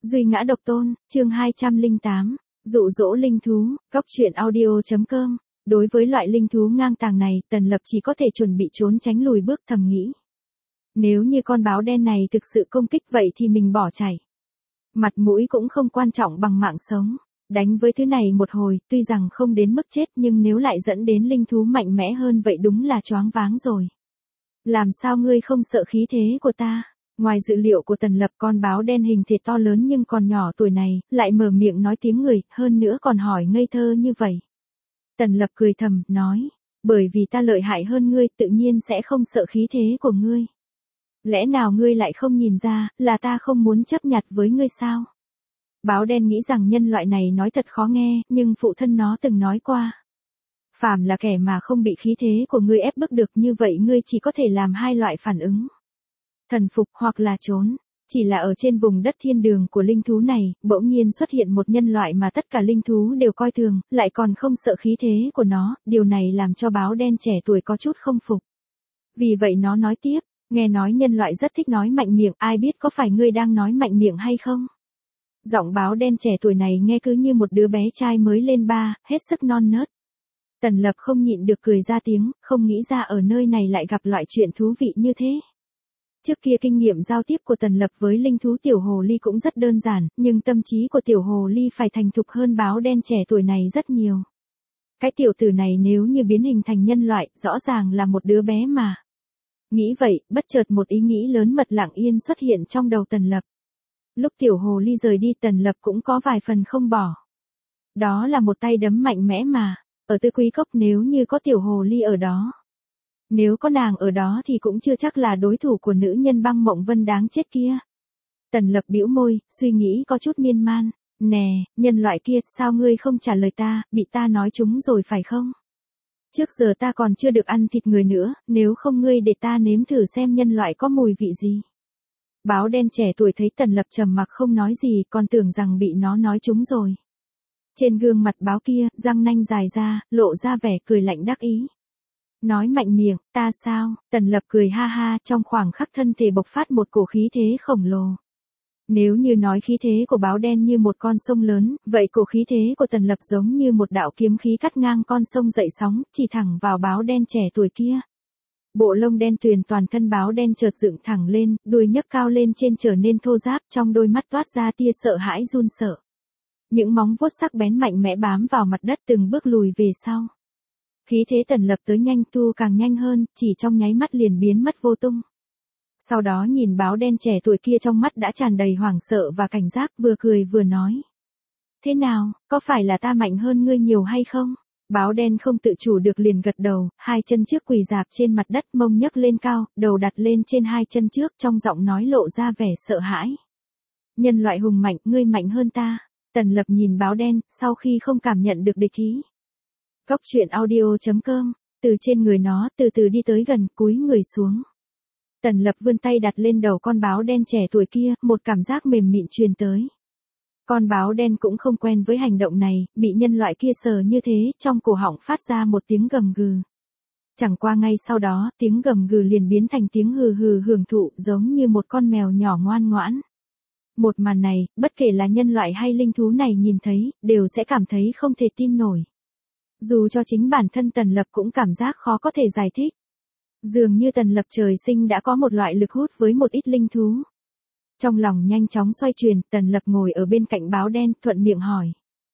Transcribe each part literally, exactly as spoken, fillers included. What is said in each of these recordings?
Duy ngã độc tôn, chương hai trăm lẻ tám, dụ dỗ linh thú, góc truyện audio.com. Đối với loại linh thú ngang tàng này, Tần Lập chỉ có thể chuẩn bị trốn tránh lùi bước thầm nghĩ. Nếu như con báo đen này thực sự công kích vậy thì mình bỏ chạy. Mặt mũi cũng không quan trọng bằng mạng sống. Đánh với thứ này một hồi, tuy rằng không đến mức chết nhưng nếu lại dẫn đến linh thú mạnh mẽ hơn vậy đúng là choáng váng rồi. Làm sao ngươi không sợ khí thế của ta? Ngoài dự liệu của Tần Lập, con báo đen hình thể to lớn nhưng còn nhỏ tuổi này, lại mở miệng nói tiếng người, hơn nữa còn hỏi ngây thơ như vậy. Tần Lập cười thầm, nói, bởi vì ta lợi hại hơn ngươi tự nhiên sẽ không sợ khí thế của ngươi. Lẽ nào ngươi lại không nhìn ra, là ta không muốn chấp nhặt với ngươi sao? Báo đen nghĩ rằng nhân loại này nói thật khó nghe, nhưng phụ thân nó từng nói qua. Phàm là kẻ mà không bị khí thế của ngươi ép bức được như vậy ngươi chỉ có thể làm hai loại phản ứng. Thần phục hoặc là trốn. Chỉ là ở trên vùng đất thiên đường của linh thú này, bỗng nhiên xuất hiện một nhân loại mà tất cả linh thú đều coi thường, lại còn không sợ khí thế của nó, điều này làm cho báo đen trẻ tuổi có chút không phục. Vì vậy nó nói tiếp, nghe nói nhân loại rất thích nói mạnh miệng, ai biết có phải ngươi đang nói mạnh miệng hay không? Giọng báo đen trẻ tuổi này nghe cứ như một đứa bé trai mới lên ba, hết sức non nớt. Tần Lập không nhịn được cười ra tiếng, không nghĩ ra ở nơi này lại gặp loại chuyện thú vị như thế. Trước kia kinh nghiệm giao tiếp của Tần Lập với linh thú tiểu hồ ly cũng rất đơn giản, nhưng tâm trí của tiểu hồ ly phải thành thục hơn báo đen trẻ tuổi này rất nhiều. Cái tiểu tử này nếu như biến hình thành nhân loại, rõ ràng là một đứa bé mà. Nghĩ vậy, bất chợt một ý nghĩ lớn mật lặng yên xuất hiện trong đầu Tần Lập. Lúc tiểu hồ ly rời đi Tần Lập cũng có vài phần không bỏ. Đó là một tay đấm mạnh mẽ mà, ở Tư Quý Cốc nếu như có tiểu hồ ly ở đó. Nếu có nàng ở đó thì cũng chưa chắc là đối thủ của nữ nhân Băng Mộng Vân đáng chết kia. Tần Lập bĩu môi, suy nghĩ có chút miên man. Nè, nhân loại kia, sao ngươi không trả lời ta, bị ta nói trúng rồi phải không? Trước giờ ta còn chưa được ăn thịt người nữa, nếu không ngươi để ta nếm thử xem nhân loại có mùi vị gì. Báo đen trẻ tuổi thấy Tần Lập trầm mặc không nói gì, còn tưởng rằng bị nó nói trúng rồi. Trên gương mặt báo kia, răng nanh dài ra, lộ ra vẻ cười lạnh đắc ý. Nói mạnh miệng, ta sao? Tần Lập cười ha ha, trong khoảng khắc thân thể bộc phát một cổ khí thế khổng lồ. Nếu như nói khí thế của báo đen như một con sông lớn, vậy cổ khí thế của Tần Lập giống như một đạo kiếm khí cắt ngang con sông dậy sóng, chỉ thẳng vào báo đen trẻ tuổi kia. Bộ lông đen tuyền toàn thân báo đen chợt dựng thẳng lên, đuôi nhấc cao lên trên trở nên thô ráp, trong đôi mắt toát ra tia sợ hãi run sợ. Những móng vuốt sắc bén mạnh mẽ bám vào mặt đất từng bước lùi về sau. Khí thế Tần Lập tới nhanh tu càng nhanh hơn, chỉ trong nháy mắt liền biến mất vô tung. Sau đó nhìn báo đen trẻ tuổi kia trong mắt đã tràn đầy hoảng sợ và cảnh giác, vừa cười vừa nói. Thế nào, có phải là ta mạnh hơn ngươi nhiều hay không? Báo đen không tự chủ được liền gật đầu, hai chân trước quỳ rạp trên mặt đất, mông nhấc lên cao, đầu đặt lên trên hai chân trước, trong giọng nói lộ ra vẻ sợ hãi. Nhân loại hùng mạnh, ngươi mạnh hơn ta. Tần Lập nhìn báo đen, sau khi không cảm nhận được địch ý. Góc truyện audio.com, từ trên người nó từ từ đi tới gần, cúi người xuống. Tần Lập vươn tay đặt lên đầu con báo đen trẻ tuổi kia, một cảm giác mềm mịn truyền tới. Con báo đen cũng không quen với hành động này, bị nhân loại kia sờ như thế, trong cổ họng phát ra một tiếng gầm gừ. Chẳng qua ngay sau đó, tiếng gầm gừ liền biến thành tiếng hừ hừ hưởng thụ, giống như một con mèo nhỏ ngoan ngoãn. Một màn này, bất kể là nhân loại hay linh thú này nhìn thấy, đều sẽ cảm thấy không thể tin nổi. Dù cho chính bản thân Tần Lập cũng cảm giác khó có thể giải thích. Dường như Tần Lập trời sinh đã có một loại lực hút với một ít linh thú. Trong lòng nhanh chóng xoay chuyển, Tần Lập ngồi ở bên cạnh báo đen, thuận miệng hỏi.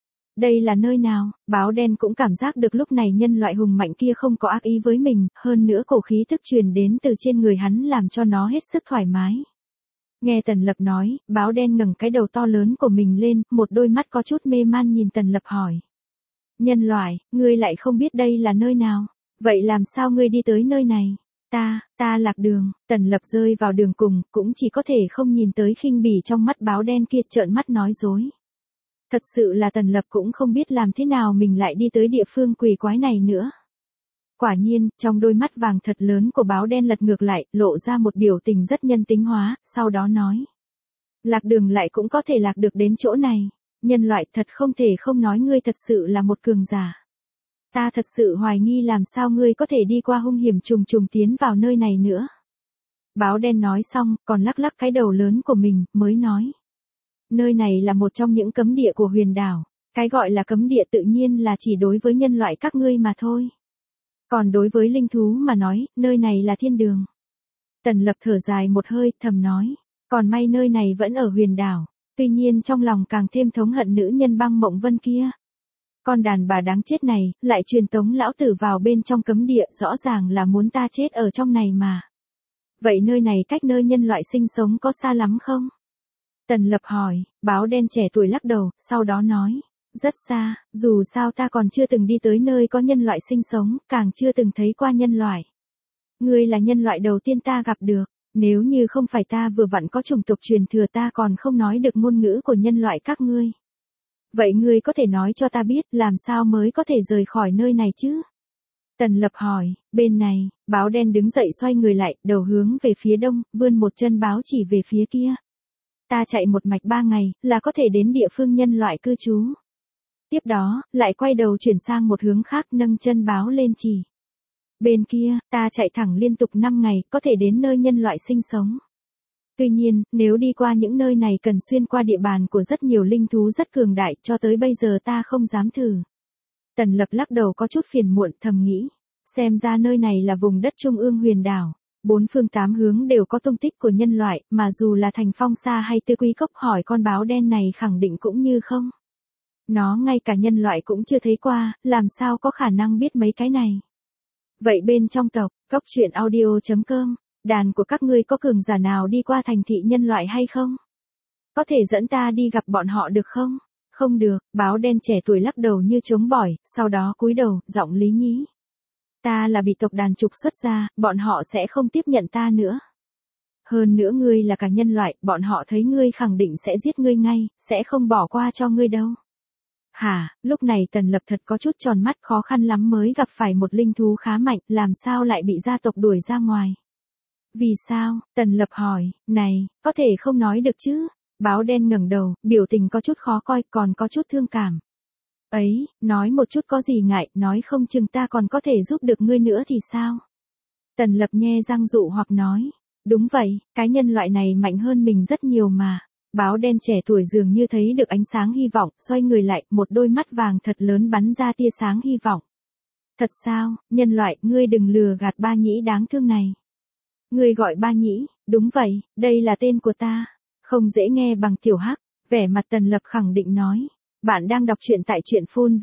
Đây là nơi nào? Báo đen cũng cảm giác được lúc này nhân loại hùng mạnh kia không có ác ý với mình, hơn nữa cổ khí tức truyền đến từ trên người hắn làm cho nó hết sức thoải mái. Nghe Tần Lập nói, báo đen ngẩng cái đầu to lớn của mình lên, một đôi mắt có chút mê man nhìn Tần Lập hỏi. Nhân loại, ngươi lại không biết đây là nơi nào, vậy làm sao ngươi đi tới nơi này? Ta, ta lạc đường. Tần Lập rơi vào đường cùng, cũng chỉ có thể không nhìn tới khinh bỉ trong mắt báo đen kia, trợn mắt nói dối. Thật sự là Tần Lập cũng không biết làm thế nào mình lại đi tới địa phương quỷ quái này nữa. Quả nhiên, trong đôi mắt vàng thật lớn của báo đen lật ngược lại, lộ ra một biểu tình rất nhân tính hóa, sau đó nói. Lạc đường lại cũng có thể lạc được đến chỗ này. Nhân loại thật không thể không nói ngươi thật sự là một cường giả. Ta thật sự hoài nghi làm sao ngươi có thể đi qua hung hiểm trùng trùng tiến vào nơi này nữa. Báo đen nói xong, còn lắc lắc cái đầu lớn của mình, mới nói. Nơi này là một trong những cấm địa của huyền đảo. Cái gọi là cấm địa tự nhiên là chỉ đối với nhân loại các ngươi mà thôi. Còn đối với linh thú mà nói, nơi này là thiên đường. Tần Lập thở dài một hơi, thầm nói. Còn may nơi này vẫn ở huyền đảo. Tuy nhiên trong lòng càng thêm thống hận nữ nhân Băng Mộng Vân kia. Con đàn bà đáng chết này, lại truyền tống lão tử vào bên trong cấm địa, rõ ràng là muốn ta chết ở trong này mà. Vậy nơi này cách nơi nhân loại sinh sống có xa lắm không? Tần Lập hỏi, báo đen trẻ tuổi lắc đầu, sau đó nói. Rất xa, dù sao ta còn chưa từng đi tới nơi có nhân loại sinh sống, càng chưa từng thấy qua nhân loại. Ngươi là nhân loại đầu tiên ta gặp được, nếu như không phải ta vừa vặn có chủng tộc truyền thừa ta còn không nói được ngôn ngữ của nhân loại các ngươi. Vậy ngươi có thể nói cho ta biết làm sao mới có thể rời khỏi nơi này chứ? Tần Lập hỏi, bên này, báo đen đứng dậy xoay người lại, đầu hướng về phía đông, vươn một chân báo chỉ về phía kia. Ta chạy một mạch ba ngày, là có thể đến địa phương nhân loại cư trú. Tiếp đó, lại quay đầu chuyển sang một hướng khác nâng chân báo lên chỉ. Bên kia, ta chạy thẳng liên tục năm ngày, có thể đến nơi nhân loại sinh sống. Tuy nhiên, nếu đi qua những nơi này cần xuyên qua địa bàn của rất nhiều linh thú rất cường đại, cho tới bây giờ ta không dám thử. Tần Lập lắc đầu có chút phiền muộn, thầm nghĩ. Xem ra nơi này là vùng đất trung ương huyền đảo. Bốn phương tám hướng đều có tung tích của nhân loại, mà dù là Thành Phong Sa hay Tư Quy Cốc hỏi con báo đen này khẳng định cũng như không. Nó ngay cả nhân loại cũng chưa thấy qua, làm sao có khả năng biết mấy cái này. Vậy bên trong tộc, Cốc Truyện Audio chấm com, đàn của các ngươi có cường giả nào đi qua thành thị nhân loại hay không? Có thể dẫn ta đi gặp bọn họ được không? Không được, báo đen trẻ tuổi lắc đầu như chống bỏi, sau đó cúi đầu, giọng lý nhí. Ta là bị tộc đàn trục xuất ra, bọn họ sẽ không tiếp nhận ta nữa. Hơn nữa ngươi là cả nhân loại, bọn họ thấy ngươi khẳng định sẽ giết ngươi ngay, sẽ không bỏ qua cho ngươi đâu. Hả, lúc này Tần Lập thật có chút tròn mắt, khó khăn lắm mới gặp phải một linh thú khá mạnh, làm sao lại bị gia tộc đuổi ra ngoài. Vì sao? Tần Lập hỏi, này, có thể không nói được chứ? Báo đen ngẩng đầu, biểu tình có chút khó coi, còn có chút thương cảm. Ấy, nói một chút có gì ngại, nói không chừng ta còn có thể giúp được ngươi nữa thì sao? Tần Lập nhe răng dụ hoặc nói, đúng vậy, cái nhân loại này mạnh hơn mình rất nhiều mà. Báo đen trẻ tuổi dường như thấy được ánh sáng hy vọng, xoay người lại, một đôi mắt vàng thật lớn bắn ra tia sáng hy vọng. Thật sao, nhân loại, ngươi đừng lừa gạt ba nhĩ đáng thương này. Ngươi gọi ba nhĩ, đúng vậy, đây là tên của ta. Không dễ nghe bằng tiểu hắc, vẻ mặt Tần Lập khẳng định nói. Bạn đang đọc truyện tại truyện phun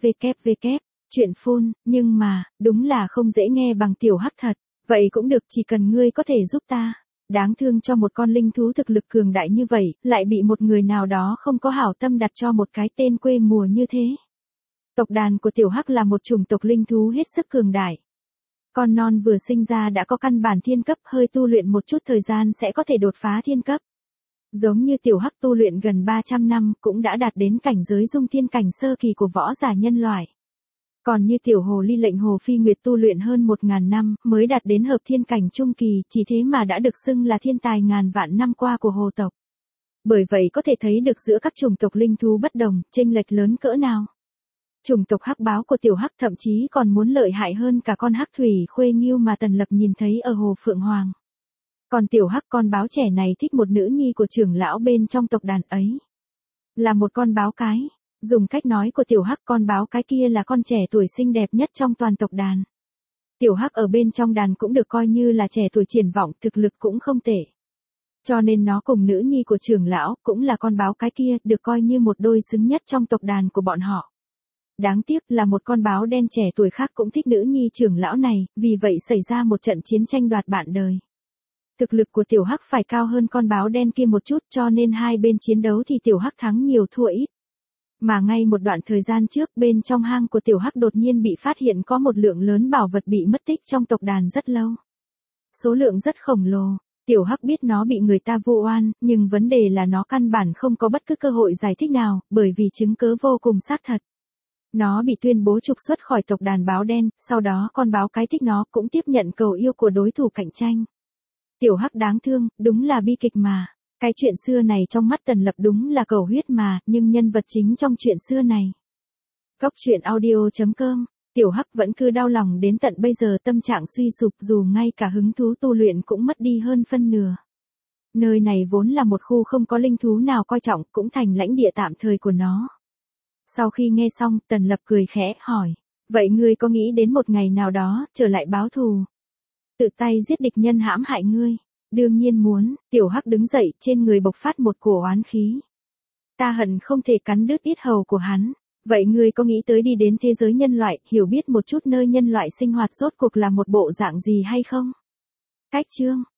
www. Truyện phun, nhưng mà, đúng là không dễ nghe bằng tiểu hắc thật. Vậy cũng được, chỉ cần ngươi có thể giúp ta. Đáng thương cho một con linh thú thực lực cường đại như vậy, lại bị một người nào đó không có hảo tâm đặt cho một cái tên quê mùa như thế. Tộc đàn của tiểu hắc là một chủng tộc linh thú hết sức cường đại. Con non vừa sinh ra đã có căn bản thiên cấp, hơi tu luyện một chút thời gian sẽ có thể đột phá thiên cấp. Giống như tiểu hắc tu luyện gần ba trăm năm cũng đã đạt đến cảnh giới dung thiên cảnh sơ kỳ của võ giả nhân loại. Còn như tiểu hồ ly lệnh hồ phi nguyệt tu luyện hơn một ngàn năm mới đạt đến hợp thiên cảnh trung kỳ, chỉ thế mà đã được xưng là thiên tài ngàn vạn năm qua của hồ tộc. Bởi vậy có thể thấy được giữa các chủng tộc linh thú bất đồng, chênh lệch lớn cỡ nào. Chủng tộc hắc báo của tiểu hắc thậm chí còn muốn lợi hại hơn cả con hắc thủy khuê nghiêu mà Tần Lập nhìn thấy ở hồ Phượng Hoàng. Còn tiểu hắc con báo trẻ này thích một nữ nhi của trưởng lão bên trong tộc đàn ấy. Là một con báo cái. Dùng cách nói của tiểu hắc, con báo cái kia là con trẻ tuổi xinh đẹp nhất trong toàn tộc đàn. Tiểu hắc ở bên trong đàn cũng được coi như là trẻ tuổi triển vọng, thực lực cũng không tệ. Cho nên nó cùng nữ nhi của trưởng lão, cũng là con báo cái kia, được coi như một đôi xứng nhất trong tộc đàn của bọn họ. Đáng tiếc là một con báo đen trẻ tuổi khác cũng thích nữ nhi trưởng lão này, vì vậy xảy ra một trận chiến tranh đoạt bạn đời. Thực lực của tiểu hắc phải cao hơn con báo đen kia một chút, cho nên hai bên chiến đấu thì tiểu hắc thắng nhiều thua ít. Mà ngay một đoạn thời gian trước, bên trong hang của tiểu hắc đột nhiên bị phát hiện có một lượng lớn bảo vật bị mất tích trong tộc đàn rất lâu. Số lượng rất khổng lồ. Tiểu hắc biết nó bị người ta vu oan, nhưng vấn đề là nó căn bản không có bất cứ cơ hội giải thích nào, bởi vì chứng cớ vô cùng xác thật. Nó bị tuyên bố trục xuất khỏi tộc đàn báo đen, sau đó con báo cái thích nó cũng tiếp nhận cầu yêu của đối thủ cạnh tranh. Tiểu hắc đáng thương, đúng là bi kịch mà. Cái chuyện xưa này trong mắt Tần Lập đúng là cầu huyết mà, nhưng nhân vật chính trong chuyện xưa này. Cốc Truyện Audio chấm com, tiểu hắc vẫn cứ đau lòng đến tận bây giờ, tâm trạng suy sụp dù ngay cả hứng thú tu luyện cũng mất đi hơn phân nửa. Nơi này vốn là một khu không có linh thú nào coi trọng, cũng thành lãnh địa tạm thời của nó. Sau khi nghe xong, Tần Lập cười khẽ, hỏi. Vậy ngươi có nghĩ đến một ngày nào đó, trở lại báo thù? Tự tay giết địch nhân hãm hại ngươi? Đương nhiên muốn. Tiểu Hắc đứng dậy, trên người bộc phát một cổ oán khí. Ta hận không thể cắn đứt yết hầu của hắn. Vậy ngươi có nghĩ tới đi đến thế giới nhân loại, hiểu biết một chút nơi nhân loại sinh hoạt rốt cuộc là một bộ dạng gì hay không? Cách chương